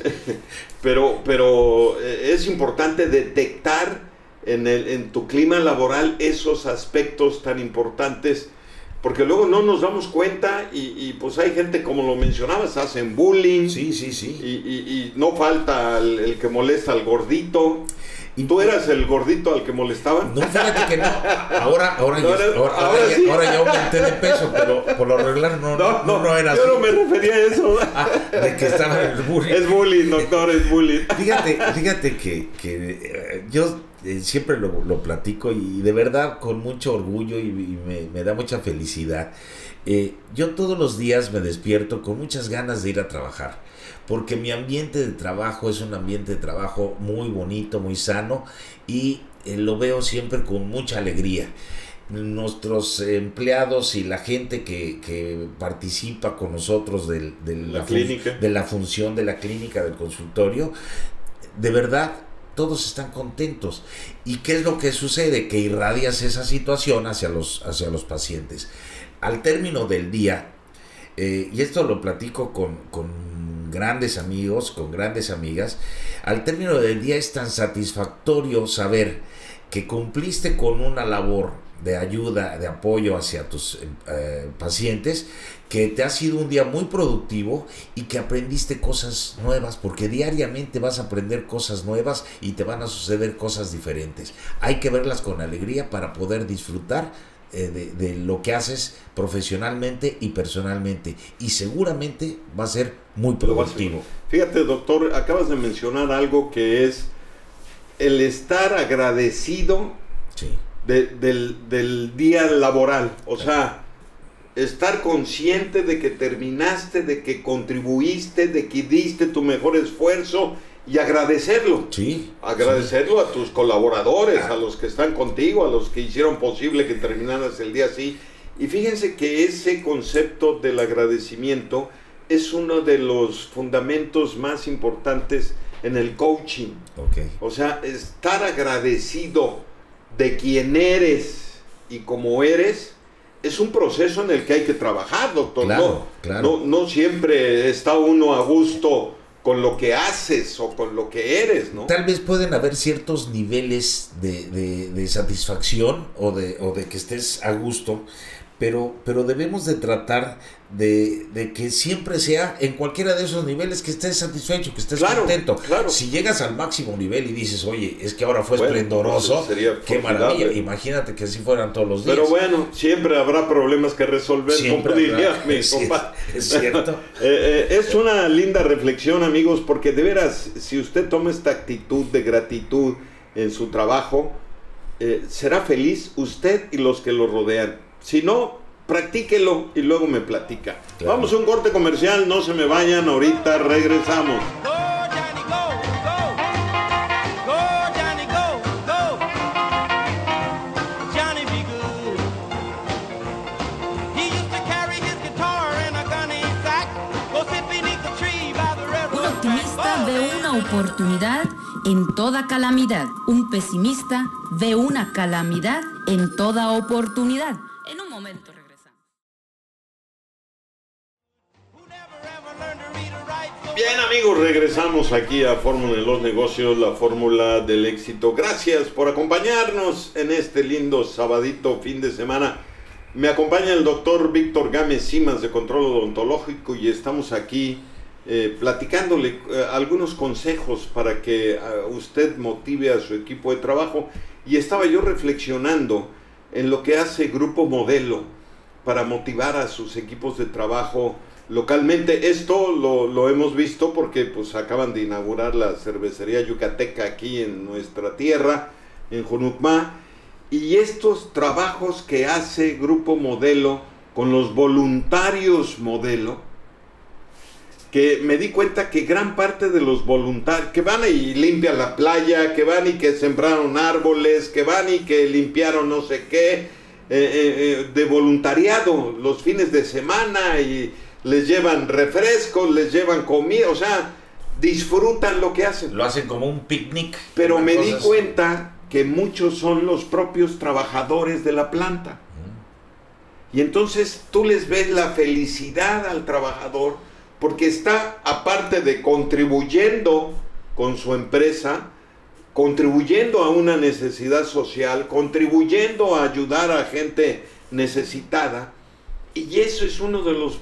[SPEAKER 1] Pero, pero es importante detectar en, el, en tu clima laboral esos aspectos tan importantes, porque luego no nos damos cuenta y, y pues hay gente, como lo mencionabas, hacen bullying.
[SPEAKER 3] Sí, sí, sí.
[SPEAKER 1] Y, y, y no falta el, el que molesta al gordito. ¿Y tú eras el gordito al que molestaban?
[SPEAKER 3] No, fíjate que no. Ahora, ahora,
[SPEAKER 1] no
[SPEAKER 3] yo,
[SPEAKER 1] eres,
[SPEAKER 3] ahora,
[SPEAKER 1] ahora,
[SPEAKER 3] ahora,
[SPEAKER 1] sí.
[SPEAKER 3] ya, ahora ya aumenté de peso, pero por lo regular no, no, no, no era
[SPEAKER 1] yo
[SPEAKER 3] así.
[SPEAKER 1] Yo no me refería a eso.
[SPEAKER 3] Ah, de que estaba el bullying.
[SPEAKER 1] Es bullying, doctor, es bullying.
[SPEAKER 3] Fíjate, fíjate que, que eh, yo eh, siempre lo, lo platico y de verdad con mucho orgullo y, y me, me da mucha felicidad. Eh, yo todos los días me despierto con muchas ganas de ir a trabajar, porque mi ambiente de trabajo es un ambiente de trabajo muy bonito, muy sano, y eh, lo veo siempre con mucha alegría. Nuestros empleados y la gente que, que participa con nosotros de, de, la,
[SPEAKER 1] la clínica.
[SPEAKER 3] de la función de la clínica, del consultorio, de verdad todos están contentos. ¿Y qué es lo que sucede? Que irradias esa situación hacia los, hacia los pacientes. Al término del día, eh, y esto lo platico con, con grandes amigos, con grandes amigas, al término del día es tan satisfactorio saber que cumpliste con una labor de ayuda, de apoyo hacia tus eh, pacientes, que te ha sido un día muy productivo y que aprendiste cosas nuevas, porque diariamente vas a aprender cosas nuevas y te van a suceder cosas diferentes. Hay que verlas con alegría para poder disfrutar eh, de, de lo que haces profesionalmente y personalmente, y seguramente va a ser muy productivo.
[SPEAKER 1] Fíjate, doctor, acabas de mencionar algo que es el estar agradecido.
[SPEAKER 3] Sí.
[SPEAKER 1] de, del, del día laboral. O sea, estar consciente de que terminaste, de que contribuiste, de que diste tu mejor esfuerzo y agradecerlo.
[SPEAKER 3] Sí.
[SPEAKER 1] Agradecerlo
[SPEAKER 3] sí.
[SPEAKER 1] a tus colaboradores,
[SPEAKER 3] Ah.
[SPEAKER 1] a los que están contigo, a los que hicieron posible que terminaras el día así. Y fíjense que ese concepto del agradecimiento es uno de los fundamentos más importantes en el coaching.
[SPEAKER 3] Okay.
[SPEAKER 1] O sea, estar agradecido de quién eres y cómo eres es un proceso en el que hay que trabajar, doctor.
[SPEAKER 3] Claro,
[SPEAKER 1] no,
[SPEAKER 3] claro.
[SPEAKER 1] no, no siempre está uno a gusto con lo que haces o con lo que eres, ¿no?
[SPEAKER 3] Tal vez pueden haber ciertos niveles de, de, de satisfacción o de, o de que estés a gusto, pero, pero debemos de tratar de, de que siempre sea en cualquiera de esos niveles que estés satisfecho, que estés
[SPEAKER 1] Claro,
[SPEAKER 3] contento.
[SPEAKER 1] claro.
[SPEAKER 3] Si llegas al máximo nivel y dices, oye, es que ahora fue
[SPEAKER 1] Bueno,
[SPEAKER 3] esplendoroso,
[SPEAKER 1] pues, sería
[SPEAKER 3] qué
[SPEAKER 1] formidable.
[SPEAKER 3] maravilla, imagínate que así fueran todos los días.
[SPEAKER 1] Pero bueno, siempre habrá problemas que resolver,
[SPEAKER 3] Siempre
[SPEAKER 1] como diría
[SPEAKER 3] habrá.
[SPEAKER 1] mi
[SPEAKER 3] Sí,
[SPEAKER 1] compa.
[SPEAKER 3] es cierto.
[SPEAKER 1] eh, eh, es una linda reflexión, amigos, porque de veras, si usted toma esta actitud de gratitud en su trabajo, eh, será feliz usted y los que lo rodean. Si no, practíquelo y luego me platica.
[SPEAKER 3] Claro.
[SPEAKER 1] Vamos a un corte comercial, no se me vayan, ahorita regresamos.
[SPEAKER 4] Go, Johnny, go, go. Go, Johnny, go, go. Johnny be good. He used to carry his guitar in a gunny sack. Go sit beneath the tree by the
[SPEAKER 5] Un
[SPEAKER 4] railroad
[SPEAKER 5] optimista
[SPEAKER 4] track.
[SPEAKER 5] ve una oportunidad en toda calamidad. Un pesimista ve una calamidad en toda oportunidad. En un momento regresamos.
[SPEAKER 4] Who never ever learned to read or write, so
[SPEAKER 1] Bien, amigos, regresamos aquí a Fórmula en los Negocios, la fórmula del éxito. Gracias por acompañarnos en este lindo sabadito fin de semana. Me acompaña el doctor Víctor Gámez Simas de Control Odontológico y estamos aquí eh, platicándole eh, algunos consejos para que eh, usted motive a su equipo de trabajo. Y estaba yo reflexionando en lo que hace Grupo Modelo para motivar a sus equipos de trabajo localmente. Esto lo, lo hemos visto porque pues acaban de inaugurar la cervecería yucateca aquí en nuestra tierra, en Junucmá, y estos trabajos que hace Grupo Modelo con los voluntarios Modelo, que me di cuenta que gran parte de los voluntarios que van y limpian la playa, que van y que sembraron árboles, que van y que limpiaron no sé qué, eh, eh, de voluntariado los fines de semana, y les llevan refrescos, les llevan comida, o sea, disfrutan lo que hacen.
[SPEAKER 3] Lo hacen como un picnic.
[SPEAKER 1] Pero me di
[SPEAKER 3] cosas.
[SPEAKER 1] cuenta que muchos son los propios trabajadores de la planta. Y entonces tú les ves la felicidad al trabajador porque está, aparte de contribuyendo con su empresa, contribuyendo a una necesidad social, contribuyendo a ayudar a gente necesitada. Y eso es uno de los,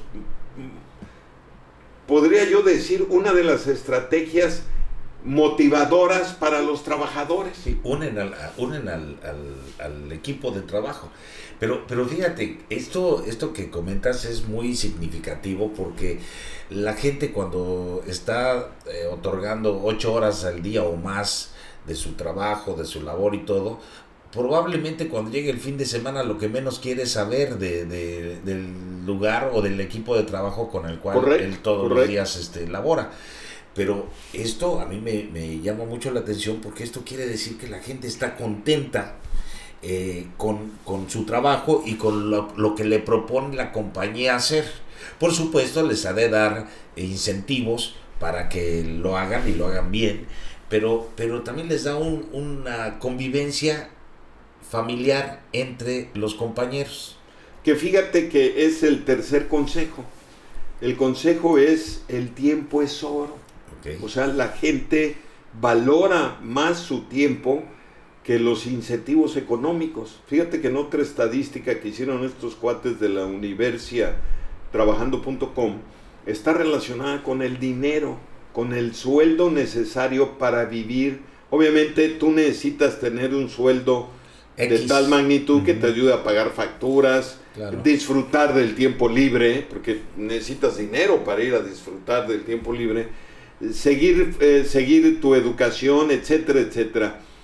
[SPEAKER 1] podría yo decir, una de las estrategias motivadoras para los trabajadores.
[SPEAKER 3] Sí, unen al, unen al, al, al equipo de trabajo. Pero, pero fíjate, esto, esto que comentas es muy significativo porque la gente cuando está eh, otorgando ocho horas al día o más de su trabajo, de su labor y todo, probablemente cuando llegue el fin de semana lo que menos quiere es saber de, de, del lugar o del equipo de trabajo con el cual
[SPEAKER 1] Correcto,
[SPEAKER 3] él todos
[SPEAKER 1] correcto.
[SPEAKER 3] los días este, labora. Pero esto a mí me, me llama mucho la atención porque esto quiere decir que la gente está contenta eh, con, con su trabajo y con lo, lo que le propone la compañía hacer. Por supuesto les ha de dar incentivos para que lo hagan y lo hagan bien, pero, pero también les da un, una convivencia familiar entre los compañeros.
[SPEAKER 1] Que fíjate que es el tercer consejo. El consejo es: el tiempo es oro.
[SPEAKER 3] Okay.
[SPEAKER 1] O sea, la gente valora más su tiempo que los incentivos económicos. Fíjate que en otra estadística que hicieron estos cuates de la Universia Trabajando punto com está relacionada con el dinero, con el sueldo necesario para vivir. Obviamente tú necesitas tener un sueldo de
[SPEAKER 3] X.
[SPEAKER 1] tal magnitud
[SPEAKER 3] Uh-huh.
[SPEAKER 1] que te ayude a pagar facturas,
[SPEAKER 3] Claro.
[SPEAKER 1] disfrutar del tiempo libre, porque necesitas dinero para ir a disfrutar del tiempo libre, seguir, eh, seguir tu educación, etcétera, etcétera.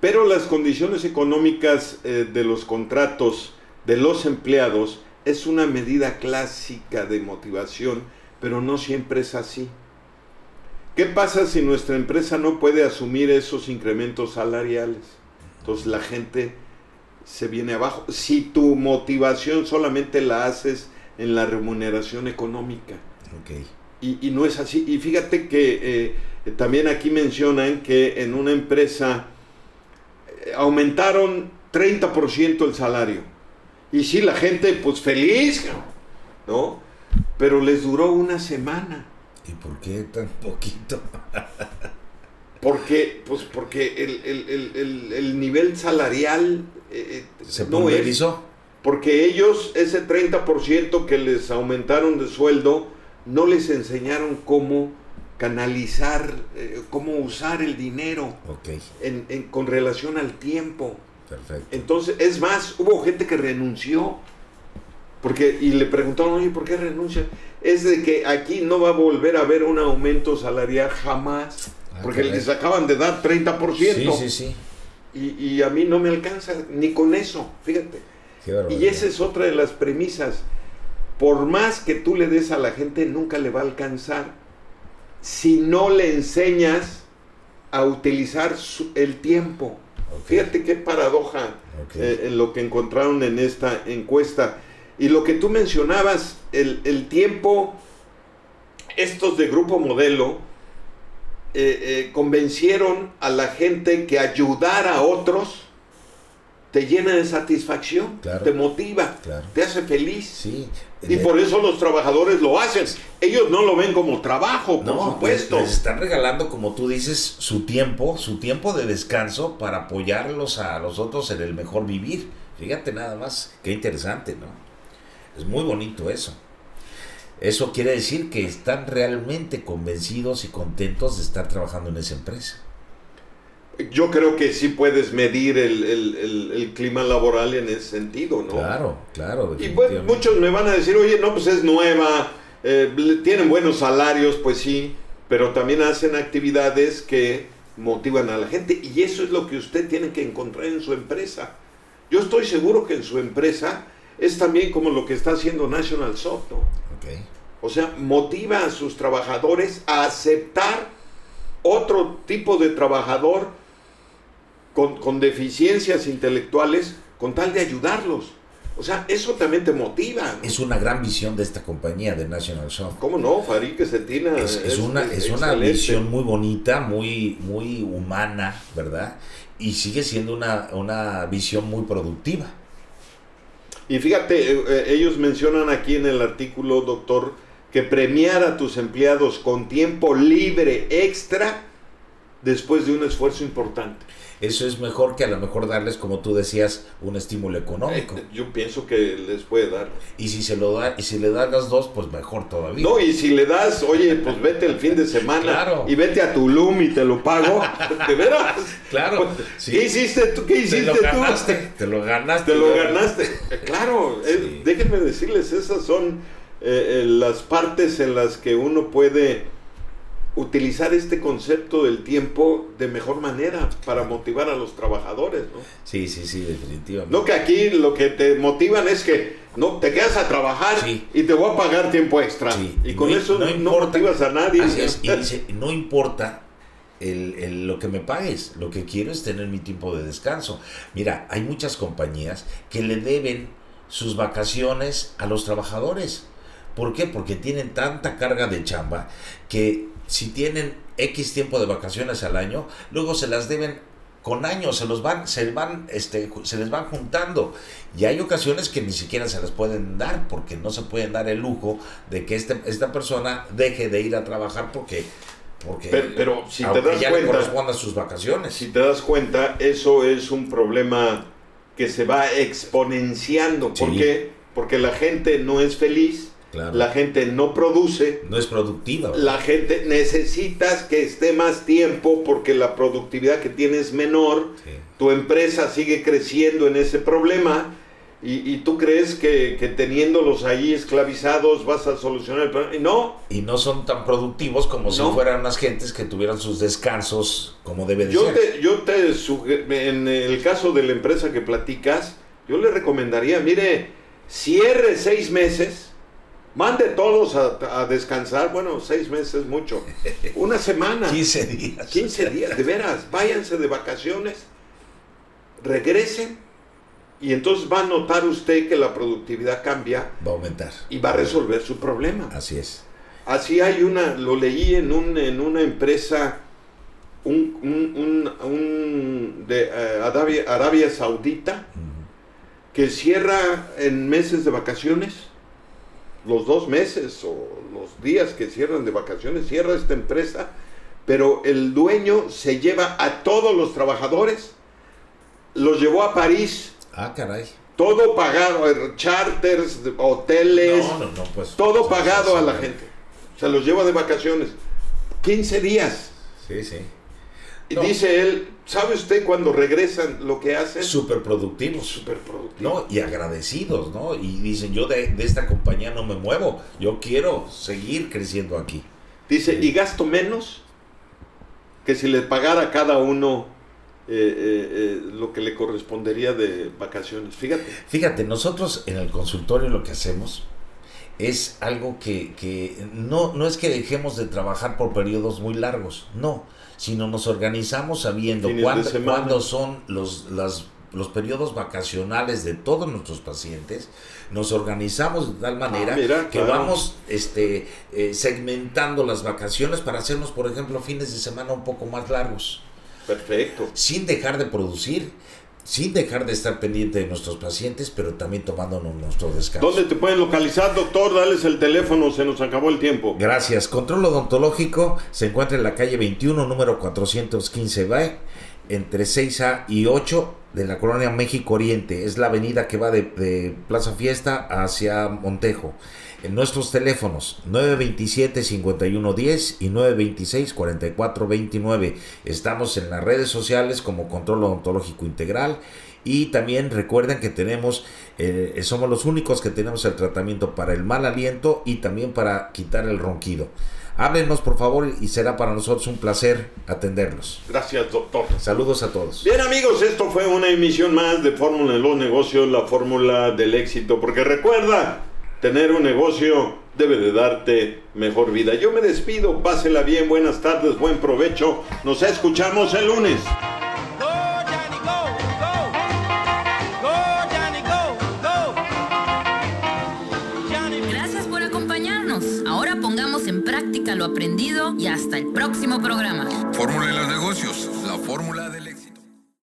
[SPEAKER 1] pero las condiciones económicas eh, de los contratos de los empleados es una medida clásica de motivación, pero no siempre es así. ¿Qué pasa si nuestra empresa no puede asumir esos incrementos salariales? Entonces la gente se viene abajo. Si tu motivación solamente la haces en la remuneración económica.
[SPEAKER 3] Okay.
[SPEAKER 1] Y, y no es así. Y fíjate que eh, también aquí mencionan que en una empresa eh, aumentaron treinta por ciento el salario. Y sí, la gente pues feliz, ¿no? Pero les duró una semana.
[SPEAKER 3] ¿Y por qué tan poquito?
[SPEAKER 1] Porque, pues porque el, el, el, el, el nivel salarial eh,
[SPEAKER 3] se
[SPEAKER 1] no
[SPEAKER 3] pulverizó.
[SPEAKER 1] Es, porque ellos, ese treinta por ciento que les aumentaron de sueldo, no les enseñaron cómo canalizar, eh, cómo usar el dinero
[SPEAKER 3] okay.
[SPEAKER 1] en, en, con relación al tiempo.
[SPEAKER 3] Perfecto.
[SPEAKER 1] Entonces, es más, hubo gente que renunció. Porque, y le preguntaron, oye, ¿por qué renuncia? Es de que aquí no va a volver a haber un aumento salarial jamás. Ah, porque les acaban de dar treinta por ciento.
[SPEAKER 3] Sí, sí, sí.
[SPEAKER 1] Y, y a mí no me alcanza ni con eso, fíjate. Y esa es otra de las premisas. Por más que tú le des a la gente, nunca le va a alcanzar si no le enseñas a utilizar su, el tiempo. Okay. Fíjate qué paradoja okay. eh, en lo que encontraron en esta encuesta. Y lo que tú mencionabas, el, el tiempo, estos de Grupo Modelo eh, eh, convencieron a la gente que ayudar a otros te llena de satisfacción, claro, te motiva, claro, te hace feliz.
[SPEAKER 3] Sí.
[SPEAKER 1] Y por eso los trabajadores lo hacen. Ellos no lo ven como trabajo, por
[SPEAKER 3] no,
[SPEAKER 1] supuesto.
[SPEAKER 3] Les, les están regalando, como tú dices, su tiempo, su tiempo de descanso para apoyarlos a los otros en el mejor vivir. Fíjate nada más, qué interesante, ¿no? Es muy bonito eso. Eso quiere decir que están realmente convencidos y contentos de estar trabajando en esa empresa.
[SPEAKER 1] Yo creo que sí puedes medir el, el, el, el clima laboral en ese sentido, ¿no?
[SPEAKER 3] Claro, claro.
[SPEAKER 1] Y bueno, muchos me van a decir, oye, no, pues es nueva, eh, tienen buenos salarios, pues sí, pero también hacen actividades que motivan a la gente, y eso es lo que usted tiene que encontrar en su empresa. Yo estoy seguro que en su empresa es también como lo que está haciendo National Soft, ¿no?
[SPEAKER 3] Okay.
[SPEAKER 1] O sea, motiva a sus trabajadores a aceptar otro tipo de trabajador con, con deficiencias intelectuales con tal de ayudarlos. O sea, eso también te motiva, ¿no?
[SPEAKER 3] Es una gran visión de esta compañía de National Soft.
[SPEAKER 1] ¿Cómo no? Farik Cetina
[SPEAKER 3] es, es, es una, es una visión muy bonita, muy, muy humana, ¿verdad? Y sigue siendo una, una visión muy productiva.
[SPEAKER 1] Y fíjate, eh, ellos mencionan aquí en el artículo, doctor, que premiar a tus empleados con tiempo libre extra después de un esfuerzo importante.
[SPEAKER 3] Eso es mejor que a lo mejor darles, como tú decías, un estímulo económico.
[SPEAKER 1] Eh, yo pienso que les puede dar.
[SPEAKER 3] Y si se lo da, y si le das las dos, pues mejor todavía.
[SPEAKER 1] No, y si le das, oye, pues vete el fin de semana, claro, y vete a Tulum y te lo pago, ¿de veras?
[SPEAKER 3] Claro.
[SPEAKER 1] Sí. ¿Qué hiciste tú? ¿Qué hiciste
[SPEAKER 3] te lo ganaste,
[SPEAKER 1] tú?
[SPEAKER 3] Te lo ganaste.
[SPEAKER 1] Te lo ganaste. Claro, sí. eh, déjenme decirles, esas son eh, eh, las partes en las que uno puede utilizar este concepto del tiempo de mejor manera para motivar a los trabajadores, ¿no?
[SPEAKER 3] Sí, sí, sí, definitivamente.
[SPEAKER 1] No, que aquí lo que te motivan es que no te quedas a trabajar, sí, y te voy a pagar tiempo extra, sí, y con no, eso no, no motivas a nadie.
[SPEAKER 3] Así es, y dice, no importa el, el, lo que me pagues, lo que quiero es tener mi tiempo de descanso. Mira, hay muchas compañías que le deben sus vacaciones a los trabajadores. ¿Por qué? Porque tienen tanta carga de chamba que si tienen X tiempo de vacaciones al año, luego se las deben con años, se los van, se van, este, se les van juntando. Y hay ocasiones que ni siquiera se las pueden dar, porque no se pueden dar el lujo de que este, esta persona deje de ir a trabajar porque, porque
[SPEAKER 1] pero, pero si te das
[SPEAKER 3] ya
[SPEAKER 1] cuenta,
[SPEAKER 3] le correspondan sus vacaciones.
[SPEAKER 1] Si te das cuenta, eso es un problema que se va exponenciando. ¿Por sí. qué? Porque la gente no es feliz. Claro. La gente no produce.
[SPEAKER 3] No es productiva, ¿verdad?
[SPEAKER 1] La gente necesitas que esté más tiempo porque la productividad que tiene es menor. Sí. Tu empresa sigue creciendo en ese problema Y, y tú crees que, que teniéndolos ahí esclavizados vas a solucionar el problema. Y no.
[SPEAKER 3] Y no son tan productivos como no. si fueran unas gentes que tuvieran sus descansos como debe de
[SPEAKER 1] yo
[SPEAKER 3] ser.
[SPEAKER 1] Te, yo te suger- en el caso de la empresa que platicas, yo le recomendaría, mire, cierre seis meses, mande todos a, a descansar. Bueno, seis meses es mucho. Una semana.
[SPEAKER 3] quince días.
[SPEAKER 1] quince días, de veras. Váyanse de vacaciones, regresen. Y entonces va a notar usted que la productividad cambia.
[SPEAKER 3] Va a aumentar.
[SPEAKER 1] Y va a resolver su problema.
[SPEAKER 3] Así es.
[SPEAKER 1] Así hay una, lo leí en, un, en una empresa un, un, un, un de uh, Arabia, Arabia Saudita, uh-huh. que cierra en meses de vacaciones, los dos meses o los días que cierran de vacaciones, cierra esta empresa, pero el dueño se lleva a todos los trabajadores, los llevó a París.
[SPEAKER 3] Ah, caray.
[SPEAKER 1] Todo pagado, charters, hoteles,
[SPEAKER 3] no, no, no, pues,
[SPEAKER 1] todo
[SPEAKER 3] pues,
[SPEAKER 1] pagado
[SPEAKER 3] sí,
[SPEAKER 1] a la
[SPEAKER 3] sí.
[SPEAKER 1] gente. Se los lleva de vacaciones. quince días.
[SPEAKER 3] Sí, sí.
[SPEAKER 1] Y
[SPEAKER 3] no.
[SPEAKER 1] dice él, ¿sabe usted cuando regresan lo que hacen?
[SPEAKER 3] Súper productivos.
[SPEAKER 1] Súper productivos.
[SPEAKER 3] No, y agradecidos, ¿no? Y dicen, yo de, de esta compañía no me muevo, yo quiero seguir creciendo aquí.
[SPEAKER 1] Dice,
[SPEAKER 3] sí.
[SPEAKER 1] y gasto menos que si les pagara a cada uno Eh, eh, eh, lo que le correspondería de vacaciones. Fíjate.
[SPEAKER 3] Fíjate, nosotros en el consultorio lo que hacemos es algo que, que no, no es que dejemos de trabajar por periodos muy largos, no, sino nos organizamos sabiendo cuándo, cuándo son los, las, los periodos vacacionales de todos nuestros pacientes. Nos organizamos de tal manera ah, mira, que claro. vamos este, eh, segmentando las vacaciones para hacernos, por ejemplo, fines de semana un poco más largos.
[SPEAKER 1] Perfecto.
[SPEAKER 3] Sin dejar de producir, sin dejar de estar pendiente de nuestros pacientes, pero también tomándonos nuestro descanso.
[SPEAKER 1] ¿Dónde te pueden localizar, doctor? Dales el teléfono, se nos acabó el tiempo.
[SPEAKER 3] Gracias. Control Odontológico se encuentra en la calle veintiuno, número cuatrocientos quince B, entre seis A y ocho de la colonia México Oriente. Es la avenida que va de, de Plaza Fiesta hacia Montejo. En nuestros teléfonos nueve veintisiete, cincuenta y uno diez y nueve veintiséis, cuarenta y cuatro veintinueve. Estamos en las redes sociales como Control Odontológico Integral. Y también recuerden que tenemos, eh, somos los únicos que tenemos el tratamiento para el mal aliento y también para quitar el ronquido. Háblenos por favor y será para nosotros un placer atenderlos.
[SPEAKER 1] Gracias, doctor.
[SPEAKER 3] Saludos a todos.
[SPEAKER 1] Bien, amigos, esto fue una emisión más de Fórmula en los Negocios, la fórmula del éxito. Porque recuerda, tener un negocio debe de darte mejor vida. Yo me despido, pásela bien, buenas tardes, buen provecho. Nos escuchamos el lunes.
[SPEAKER 4] Go, Johnny, go, go. Go, Johnny, go, go. Johnny.
[SPEAKER 5] Gracias por acompañarnos. Ahora pongamos en práctica lo aprendido y hasta el próximo programa.
[SPEAKER 2] Fórmula en los negocios, la fórmula del